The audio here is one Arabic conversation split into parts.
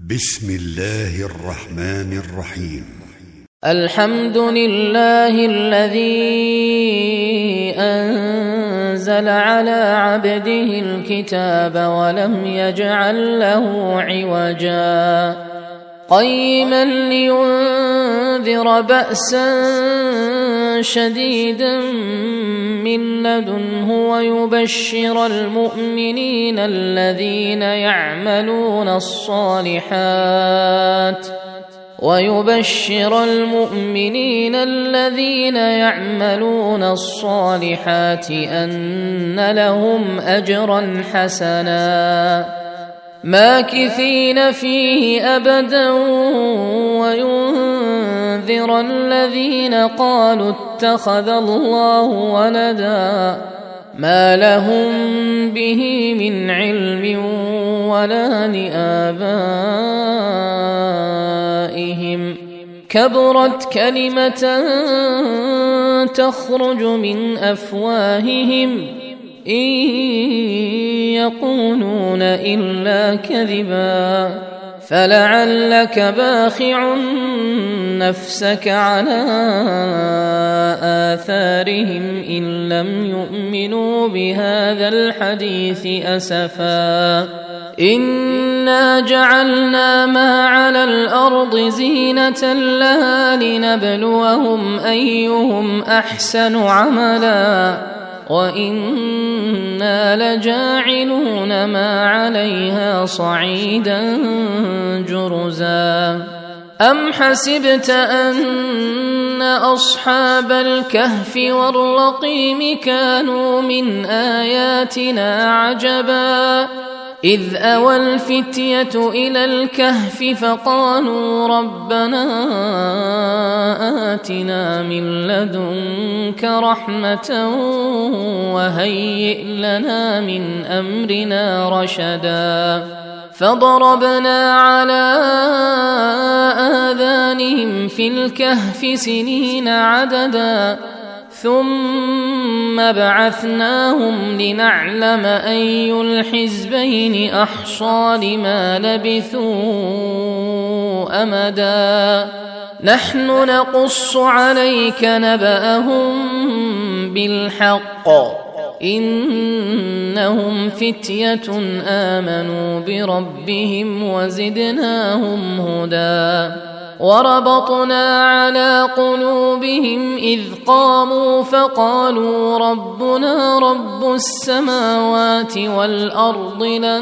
بسم الله الرحمن الرحيم. الحمد لله الذي أنزل على عبده الكتاب ولم يجعل له عوجا قيما لينذر بأسا شديدا من لدنه ويبشر المؤمنين الذين يعملون الصالحات أن لهم أجرا حسنا ماكثين فيه أبدا وينذر الذين قالوا اتخذ الله ولدا ما لهم به من علم ولا لآبائهم كبرت كلمة تخرج من أفواههم إن يقولون إلا كذبا فلعلك باخع نفسك على آثارهم إن لم يؤمنوا بهذا الحديث أسفا إنا جعلنا ما على الأرض زينة لها لنبلوهم أيهم أحسن عملا وإنا لجاعلون ما عليها صعيدا جرزا أم حسبت أن أصحاب الكهف والرقيم كانوا من آياتنا عجبا إذ أوى الفتية إلى الكهف فقالوا ربنا آتنا من لدنك رحمة وهيئ لنا من أمرنا رشدا فضربنا على آذانهم في الكهف سنين عددا ثم بعثناهم لنعلم أي الحزبين أحصى لما لبثوا أمدا نحن نقص عليك نبأهم بالحق إنهم فتية آمنوا بربهم وزدناهم هدى وربطنا على قلوبهم إذ قاموا فقالوا ربنا رب السماوات والأرض لن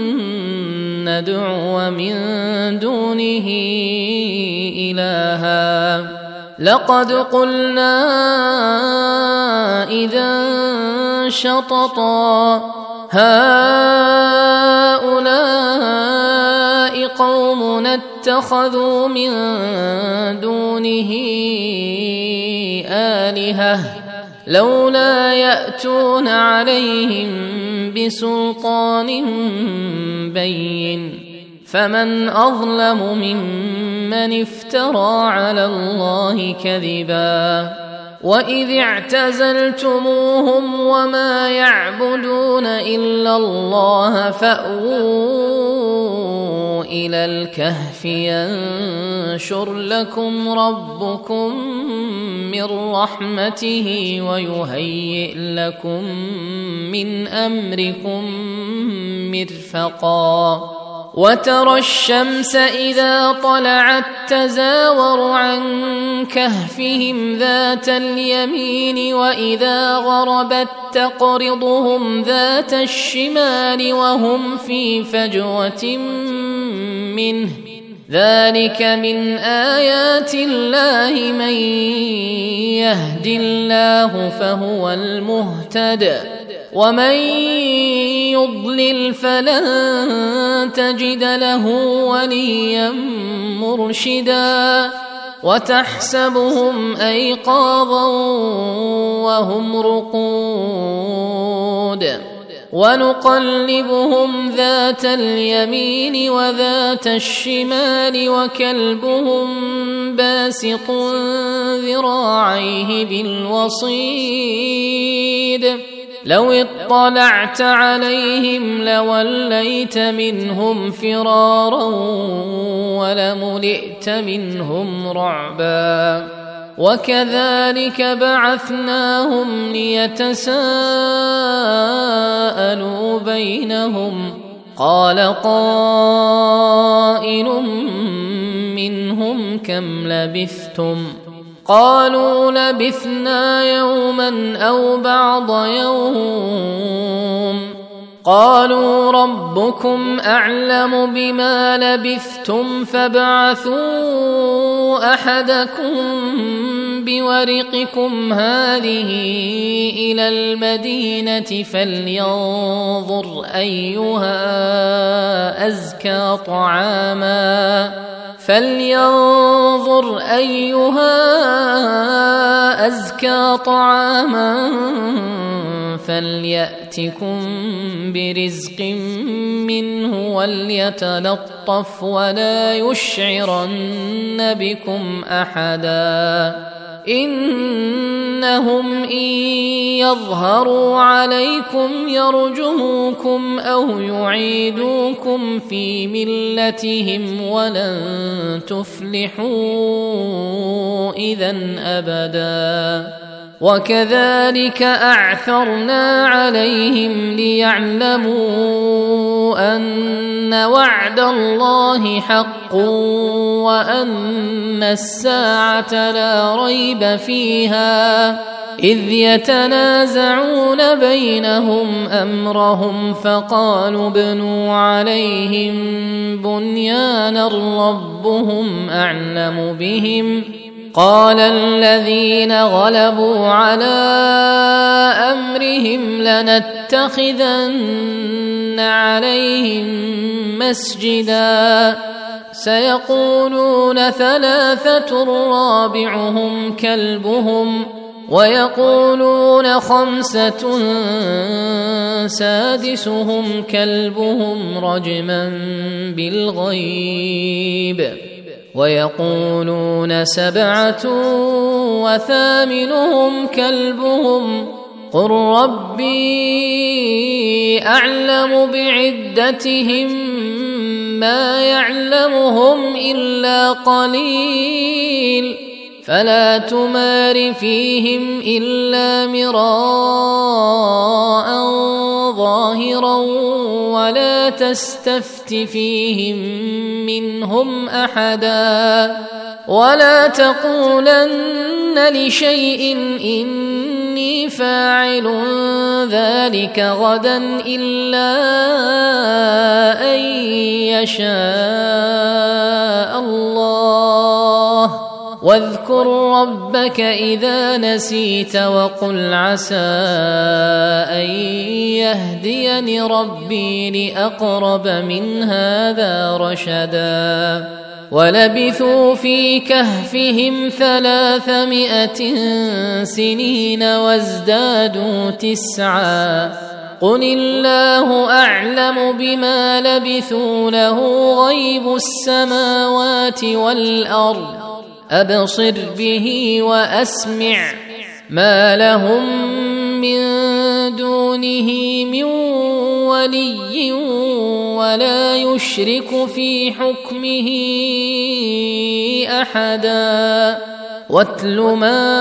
ندعو من دونه إلها لقد قلنا إذا شططا هؤلاء قوم اتخذوا من دونه آلهة لولا يأتون عليهم بسلطان بين فمن أظلم ممن افترى على الله كذبا وإذ اعتزلتموهم وما يعبدون إلا الله فأووا إلى الكهف ينشر لكم ربكم من رحمته ويهيئ لكم من أمركم مرفقا وترى الشمس إذا طلعت تزاور عن كهفهم ذات اليمين وإذا غربت تقرضهم ذات الشمال وهم في فجوة منه ذلك من آيات الله من يهد الله فهو المهتد ومن يضلل فلن تجد له وليا مرشدا وتحسبهم أيقاظا وهم رقود ونقلبهم ذات اليمين وذات الشمال وكلبهم باسط ذراعيه بالوصيد لو اطلعت عليهم لوليت منهم فرارا ولملئت منهم رعبا. وكذلك بعثناهم ليتساءلوا بينهم قال قائل منهم كم لبثتم قالوا لبثنا يوما أو بعض يوم قالوا ربكم أعلم بما لبثتم فابعثوا أحدكم بورقكم هذه إلى المدينة فلينظر أيها أزكى طعاما فليأتكم برزق منه وليتلطف ولا يشعرن بكم أحدا إنهم إن يظهروا عليكم يرجموكم أو يعيدوكم في ملتهم ولن تفلحوا إذا أبدا. وكذلك أعثرنا عليهم ليعلموا أن وعد الله حق وأن الساعة لا ريب فيها إذ يتنازعون بينهم أمرهم فقالوا ابنوا عليهم بنيانا ربهم أعلم بهم قال الذين غلبوا على أمرهم لنتخذن عليهم مسجدا سيقولون ثلاثة رابعهم كلبهم ويقولون خمسة سادسهم كلبهم رجما بالغيب ويقولون سبعة وثامنهم كلبهم قل ربي أعلم بعدتهم ما يعلمهم إلا قليل فلا تمار فيهم إلا مراء ظاهرا ولا تستفت فيهم منهم أحدا ولا تقولن لشيء إني فاعل ذلك غدا إلا أن يشاء الله واذكر ربك إذا نسيت وقل عسى أن يهديني ربي لأقرب من هذا رشدا ولبثوا في كهفهم 300 سنين وازدادوا 9 قل الله أعلم بما لبثوا له غيب السماوات والأرض أبصر به وأسمع ما لهم من دونه من ولي ولا يشرك في حكمه أحدا واتل ما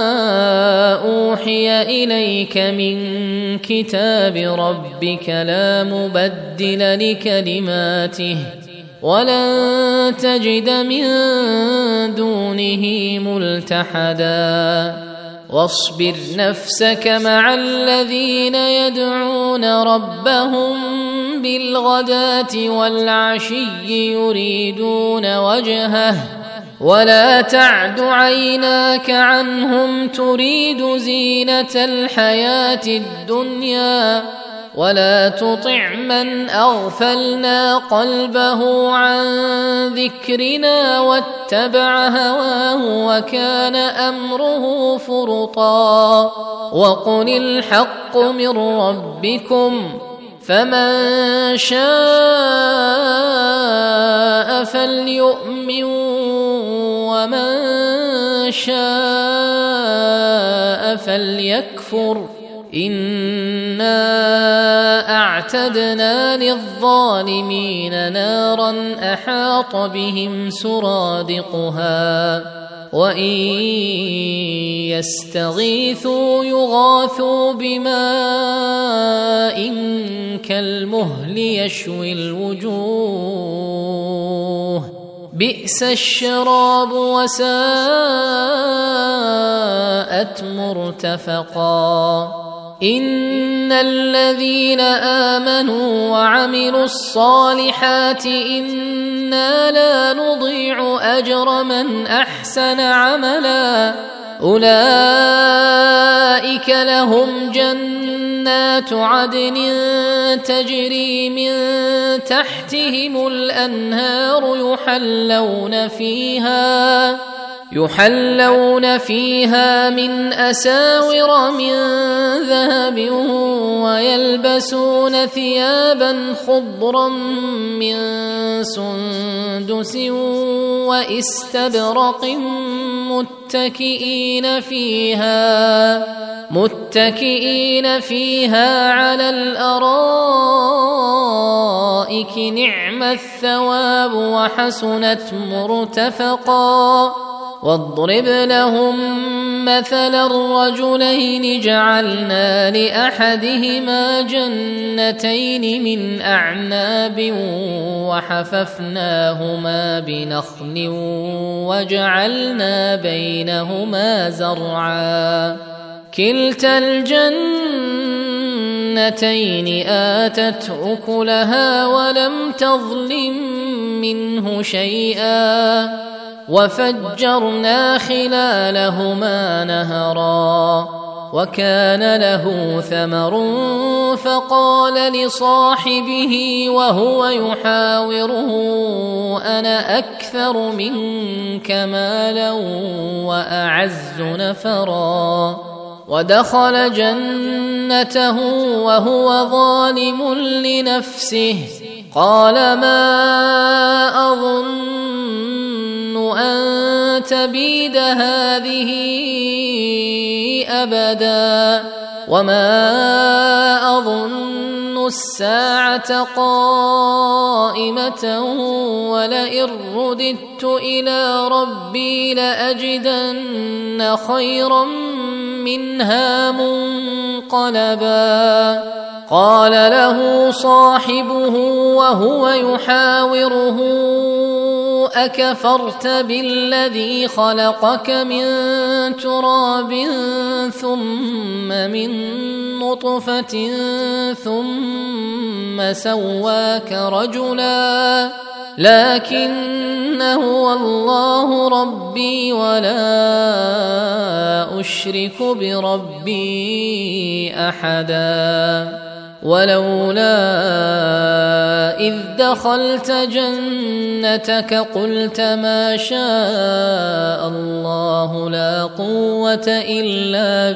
أوحي إليك من كتاب ربك لا مبدل لكلماته ولن تجد من دونه ملتحدا واصبر نفسك مع الذين يدعون ربهم بالغداة والعشي يريدون وجهه ولا تعد عيناك عنهم تريد زينة الحياة الدنيا ولا تطع من أغفلنا قلبه عن ذكرنا واتبع هواه وكان أمره فرطا وقل الحق من ربكم فمن شاء فليؤمن ومن شاء فليكفر إنا أعتدنا للظالمين نارا أحاط بهم سرادقها وإن يستغيثوا يغاثوا بماء كالمهل يشوي الوجوه بئس الشراب وساءت مرتفقا إن الذين آمنوا وعملوا الصالحات إنا لا نضيع أجر من أحسن عملا أولئك لهم جنات عدن تجري من تحتهم الأنهار يحلون فيها من أساور من ذهب ويلبسون ثيابا خضرا من سندس واستبرق متكئين فيها على الأرائك نعم الثواب وحسنت مرتفقا واضرب لهم مثلا الرجلين جعلنا لأحدهما جنتين من أعناب وحففناهما بنخل وجعلنا بينهما زرعا كلتا الجنتين آتت أكلها ولم تظلم منه شيئا وفجرنا خلالهما نهرا وكان له ثمر فقال لصاحبه وهو يحاوره أنا أكثر منك مالا وأعز نفرا ودخل جنته وهو ظالم لنفسه قال ما أظن أن تبيد هذه أبدا وما أظن الساعة قائمة ولئن رددت إلى ربي لأجدن خيرا منها منقلبا قال له صاحبه وهو يحاوره أكفرت بالذي خلقك من تراب ثم من نطفة ثم سواك رجلا لكن هو الله ربي ولا أشرك بربي أحدا ولولا إذ دخلت جنتك قلت ما شاء الله لا قوة إلا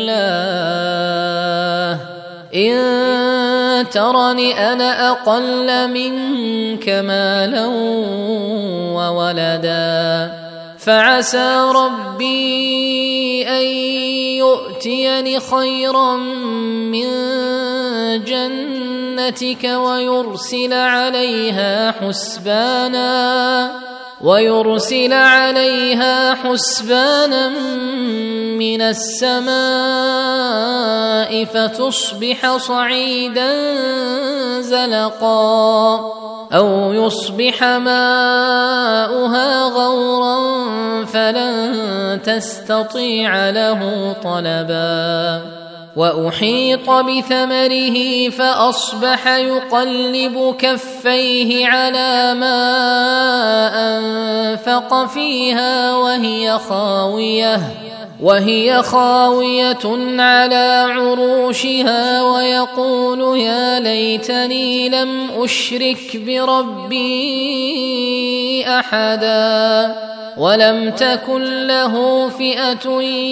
بالله إن ترني أنا أقل منك مالا وولدا فعسى ربي أن يؤتيني خيرا من جنتك ويرسل عليها حسبانا من السماء فتصبح صعيدا زلقا أو يصبح ماؤها غورا فلن تستطيع له طلبا وأحيط بثمره فأصبح يقلب كفيه على ما أنفق فيها وهي خاوية على عروشها ويقول يا ليتني لم أشرك بربي أحدا ولم تكن له فئة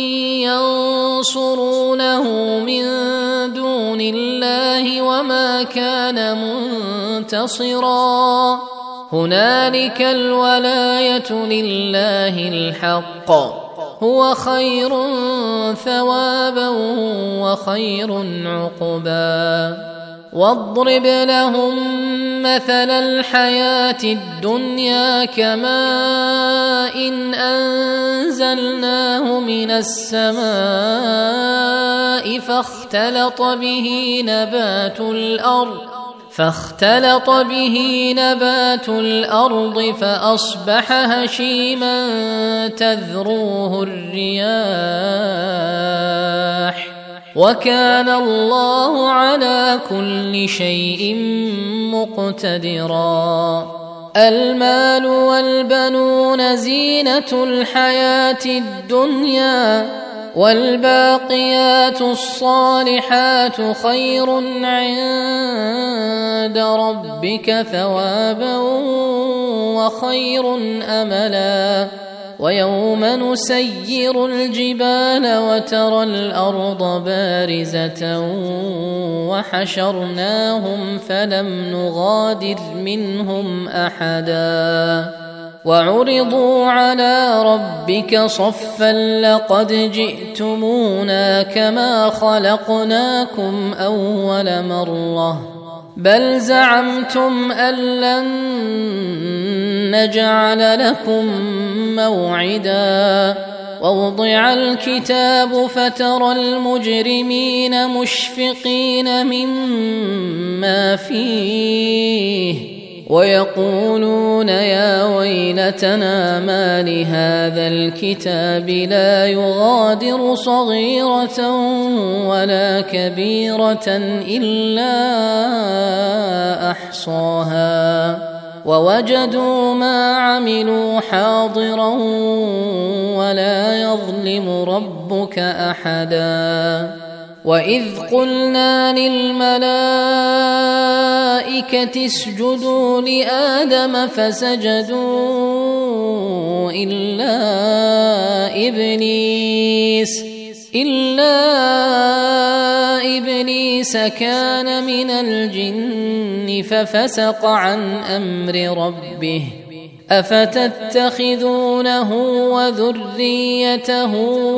ينصرونه من دون الله وما كان منتصرا هنالك الولاية لله الحق هو خير ثوابا وخير عقبا واضرب لهم مثل الحياة الدنيا كماء إن أنزلناه من السماء فاختلط به نبات الأرض فأصبح هشيما تذروه الرياح وكان الله على كل شيء مقتدرا. المال والبنون زينة الحياة الدنيا والباقيات الصالحات خير عند ربك ثوابا وخير أملا. ويوم نسير الجبال وترى الأرض بارزة وحشرناهم فلم نغادر منهم أحدا وعرضوا على ربك صفا لقد جئتمونا كما خلقناكم أول مرة بل زعمتم أن لن نجعل لكم موعدا. ووضع الكتاب فترى المجرمين مشفقين مما فيه ويقولون يا ويلتنا ما لهذا الكتاب لا يغادر صغيرة ولا كبيرة إلا أحصاها ووجدوا ما عملوا حاضرا ولا يظلم ربك أحدا. وإذ قلنا للملائكة اسجدوا لآدم فسجدوا إلا إبليس كان من الجن ففسق عن أمر ربه أفتتخذونه وذريته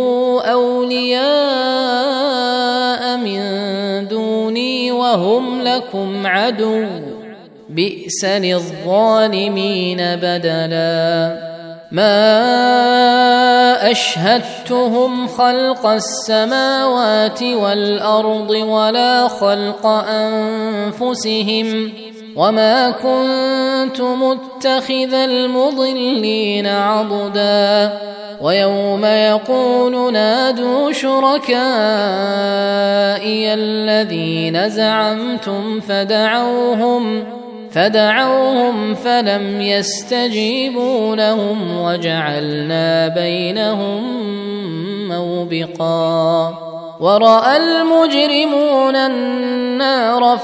أولياء من دوني وهم لكم عدو بئس للظالمين بدلا. ما أشهدتهم خلق السماوات والأرض ولا خلق أنفسهم وما كنت متخذ المضلين عضدا. ويوم يقول نادوا شركائي الذين زعمتم فدعوهم فلم يستجيبوا لهم وجعلنا بينهم موبقا. ورأى المجرمون النار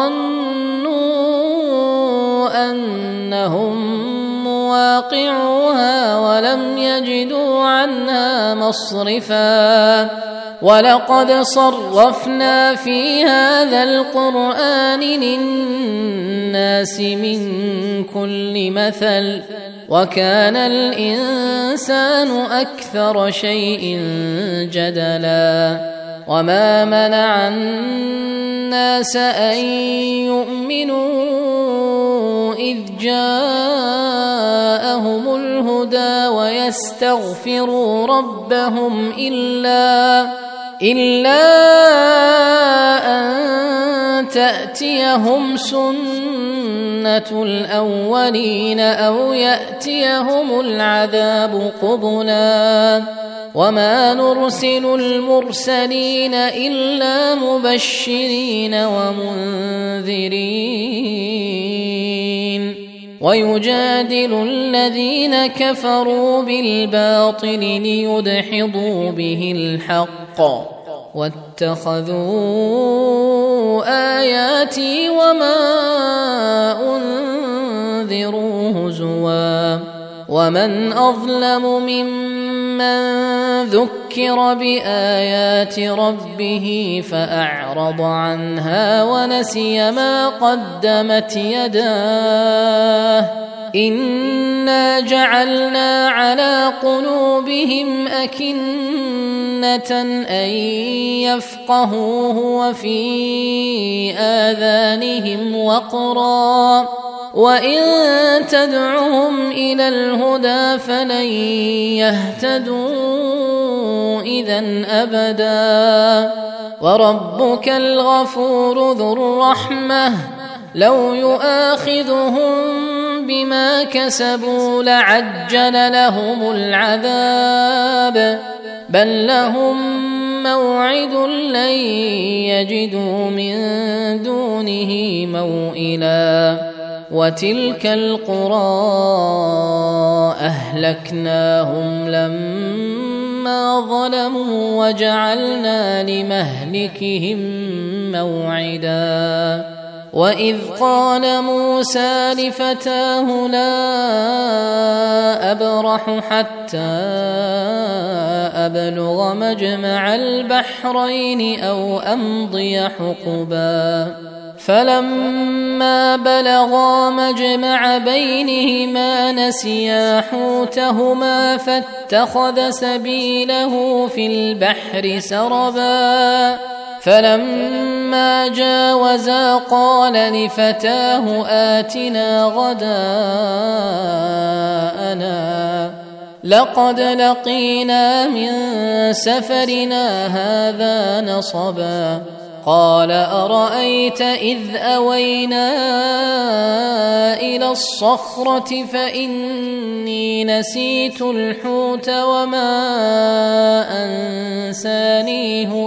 فظنوا أنهم مواقعوها ولم يجدوا عنها مصرفا. ولقد صرفنا في هذا القرآن للناس من كل مثل وكان الإنسان أكثر شيء جدلا. وما منع الناس أن يؤمنوا إذ جاءهم الهدى ويستغفروا ربهم إلا أن تأتيهم سنة الأولين أو يأتيهم العذاب قبلا. وما نرسل المرسلين إلا مبشرين ومنذرين ويجادل الذين كفروا بالباطل ليدحضوا به الحق واتخذوا آياتي وما أنذروا هزوا. ومن أظلم ممن ذكر بآيات ربه فأعرض عنها ونسي ما قدمت يداه إنا جعلنا على قلوبهم أكنة أن يفقهوه وفي آذانهم وقرا وإن تدعهم إلى الهدى فلن يهتدوا إذن أبدا وربك الغفور ذو الرحمة لو يؤاخذهم بما كسبوا لعجل لهم العذاب بل لهم موعد لن يجدوا من دونه موئلا وتلك القرى أهلكناهم لما ظلموا وجعلنا لمهلكهم موعدا وإذ قال موسى لفتاه لا أبرح حتى أبلغ مجمع البحرين أو أمضي حقبا فلما بلغا مجمع بينهما نسيا حوتهما فاتخذ سبيله في البحر سربا فلما جاوزا قال لفتاه آتنا غداءنا لقد لقينا من سفرنا هذا نصبا قال أرأيت إذ أوينا إلى الصخرة فإني نسيت الحوت وما أنسانيه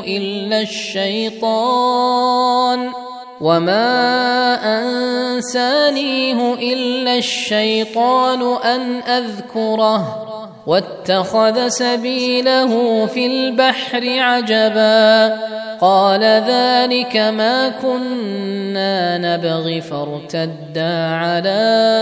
إلا الشيطان أن أذكره واتخذ سبيله في البحر عجبا قال ذلك ما كنا نبغي فارتدا على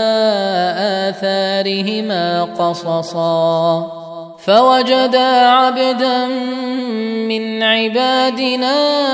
آثارهما قصصا فوجدا عبدا من عبادنا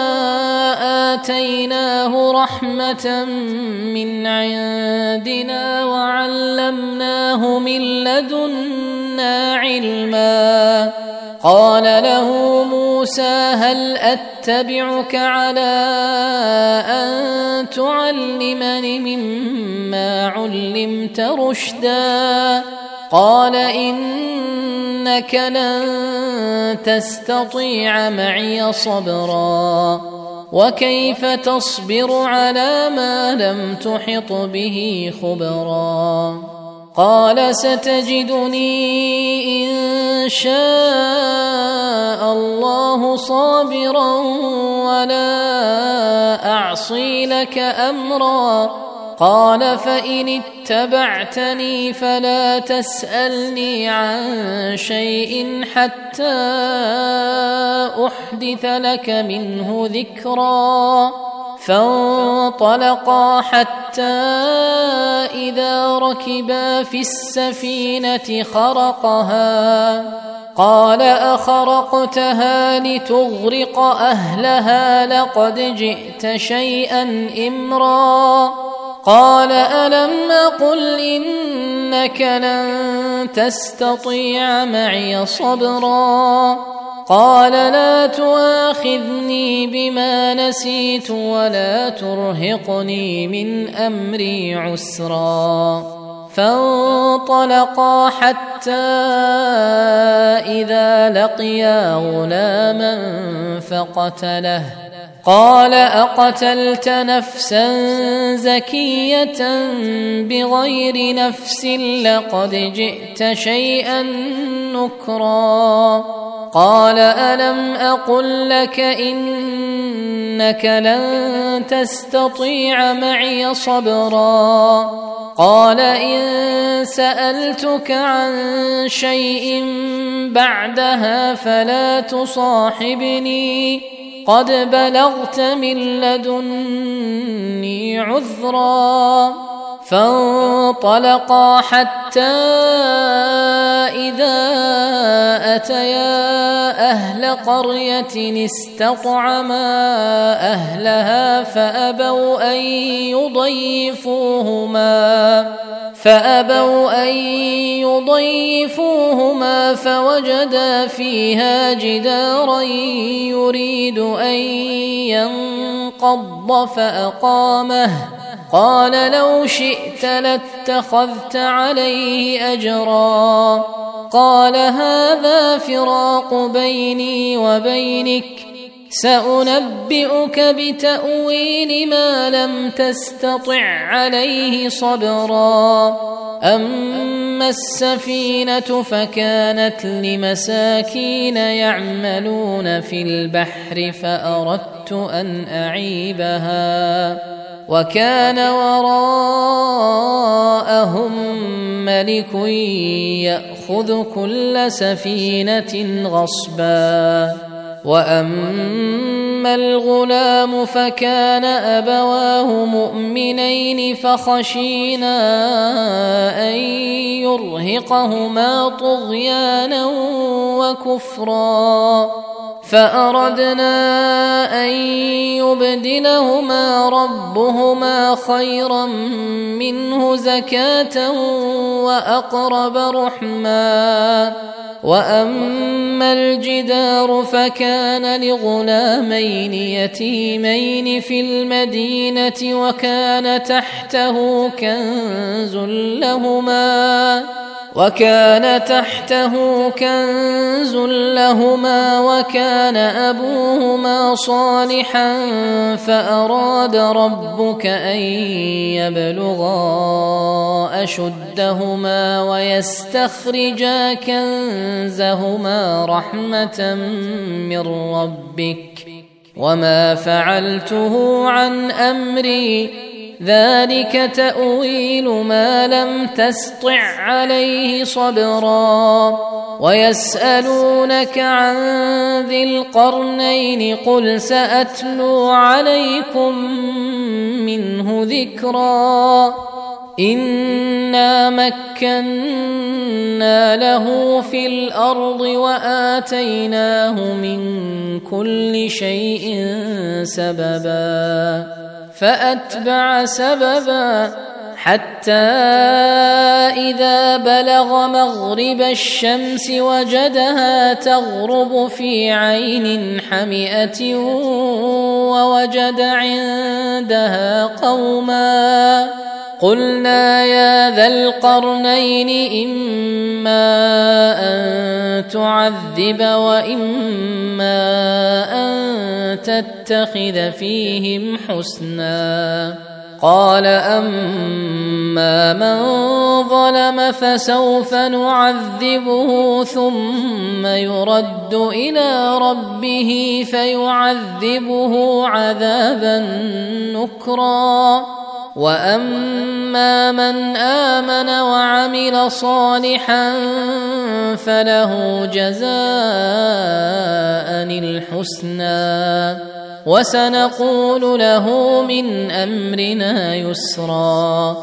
آتيناه رحمة من عندنا وعلمناه من لدنا علما قال له موسى هل أتبعك على أن تعلمني مما علمت رشدا قال إنك لن تستطيع معي صبرا وكيف تصبر على ما لم تحط به خبرا قال ستجدني إن شاء الله صابرا ولا أعصي لك أمرا قال فإن اتبعتني فلا تسألني عن شيء حتى أحدث لك منه ذكرا فانطلقا حتى إذا ركبا في السفينة خرقها قال أخرقتها لتغرق أهلها لقد جئت شيئا إمرا قال ألم أقل إنك لن تستطيع معي صبرا قال لا تؤاخذني بما نسيت ولا ترهقني من أمري عسرا فانطلقا حتى إذا لقيا غلاما فقتله قال أقتلت نفسا زكية بغير نفس لقد جئت شيئا نكرا قال ألم أقل لك إنك لن تستطيع معي صبرا قال إن سألتك عن شيء بعدها فلا تصاحبني قد بلغت من لدني عذرا فانطلقا حتى إذا أتيا أهل قرية استطعما أهلها فأبوا أن يضيفوهما فوجدا فيها جدارا يريد أن ينقض فأقامه. قال لو شئت لاتخذت عليه أجرا. قال هذا فراق بيني وبينك، سأنبئك بتأويل ما لم تستطع عليه صبرا. أما السفينة فكانت لمساكين يعملون في البحر فأردت أن أعيبها، وكان وراءهم ملك يأخذ كل سفينة غصبا. وأما الغلام فكان أبواه مؤمنين فخشينا أن يرهقهما طغيانا وكفرا، فأردنا أن يبدلهما ربهما خيرا منه زكاة وأقرب رحما. وأما الجدار فكان لغلامين يتيمين في المدينة وكان تحته كنز لهما وكان أبوهما صالحا، فأراد ربك أن يبلغا أشدهما ويستخرجا كنزهما رحمة من ربك، وما فعلته عن أمري، ذلك تأويل ما لم تسطع عليه صبرا. ويسألونك عن ذي القرنين قل سأتلو عليكم منه ذكرا. إنا مكنا له في الأرض وآتيناه من كل شيء سببا، فأتبع سببا حتى إذا بلغ مغرب الشمس وجدها تغرب في عين حمئة ووجد عندها قوما. قلنا يا ذا القرنين إما أن تعذب وإما أن تتخذ فيهم حسنا. قال أما من ظلم فسوف نعذبه ثم يرد إلى ربه فيعذبه عذابا نكرا. وأما من آمن وعمل صالحا فله جزاء الحسنى وسنقول له من أمرنا يسرا.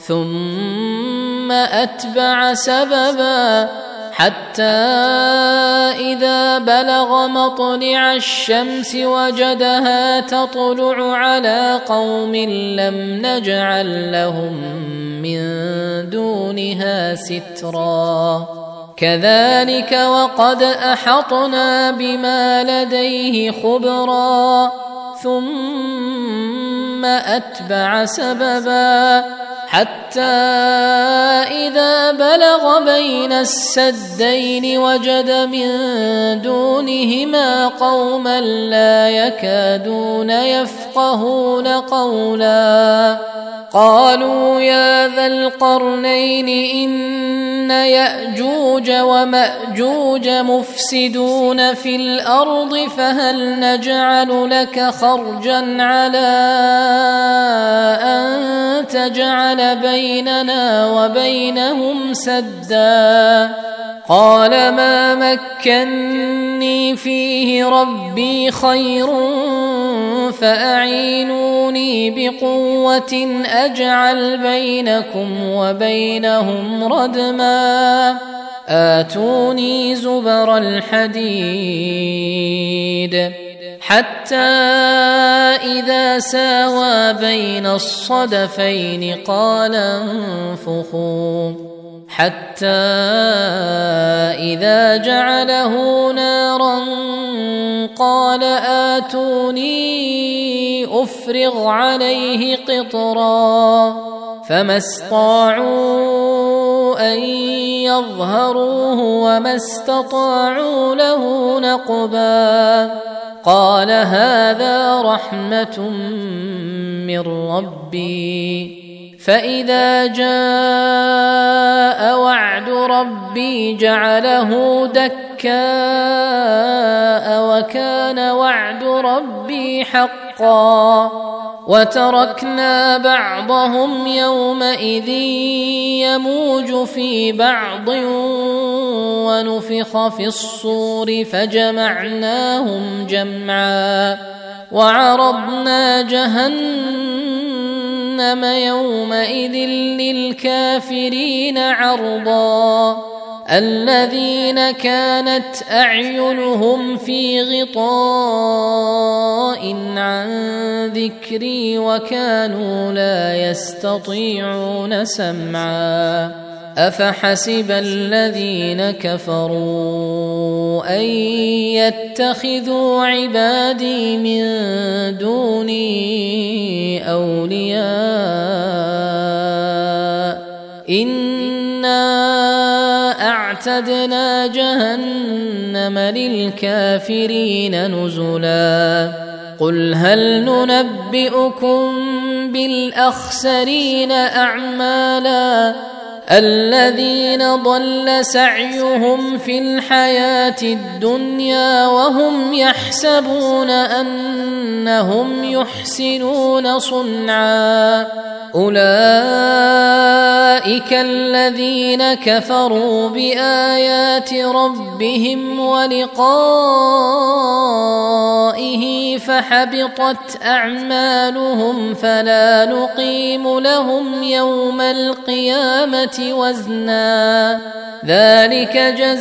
ثم أتبع سببا حتى إذا بلغ مطلع الشمس وجدها تطلع على قوم لم نجعل لهم من دونها سترا. كذلك وقد أحطنا بما لديه خبرا. ثم أتبع سببا حتى إذا بلغ بين السدين وجد من دونهما قوما لا يكادون يفقهون قولا. قالوا يا ذا القرنين إن يأجوج ومأجوج مفسدون في الأرض فهل نجعل لك خرجا على أن تجعل بيننا وبينهم سدا. قال ما مكني فيه ربي خير فأعينوني بقوة أجعل بينكم وبينهم ردما آتوني زبر الحديد حتى إذا ساوى بين الصدفين قال انفخوا حتى إذا جعله نارا قال آتوني أفرغ عليه قطرا فما استطاعوا أن يظهروه وما استطاعوا له نقبا قال هذا رحمة من ربي فإذا جاء وعد ربي جعله دكاء وكان وعد ربي حقا وتركنا بعضهم يومئذ يموج في بعض ونفخ في الصور فجمعناهم جمعا وعرضنا جهنم يومئذ للكافرين عرضا الذين كانت أعينهم في غطاء عن ذكري وكانوا لا يستطيعون سمعا أفحسب الذين كفروا أن يتخذوا عبادي من دوني أولياء إنا أعتدنا جهنم للكافرين نزلا قل هل ننبئكم بالأخسرين أعمالا الذين ضل سعيهم في الحياة الدنيا وهم يحسبون أنهم يحسنون صنعا أولئك الذين كفروا بآيات ربهم ولقائه فحبطت أعمالهم فلا نقيم لهم يوم القيامة وزنا ذلك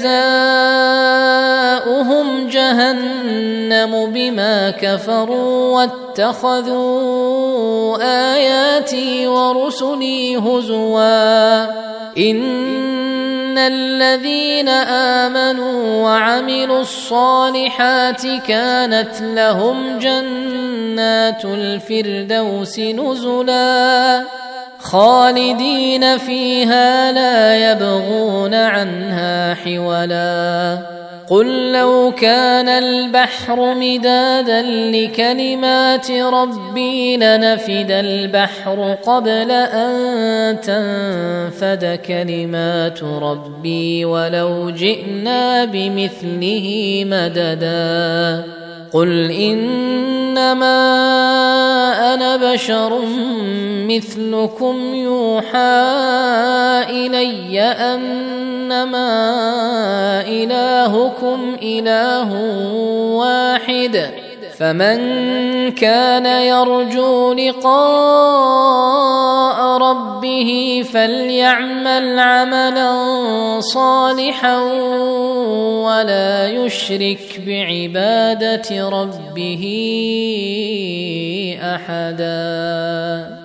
جزاؤهم جهنم بما كفروا واتخذوا آياتي ورسلي هزوا إن الذين آمنوا وعملوا الصالحات كانت لهم جنات الفردوس نزلا خالدين فيها لا يبغون عنها حولا قل لو كان البحر مدادا لكلمات ربي لنفد البحر قبل أن تنفد كلمات ربي ولو جئنا بمثله مددا قل إنما أنا بشر مثلكم يوحى إلي أنما إلهكم إله واحد فمن كان يرجو لقاء ربه فليعمل عملا صالحا ولا يشرك بعبادة ربه أحدا.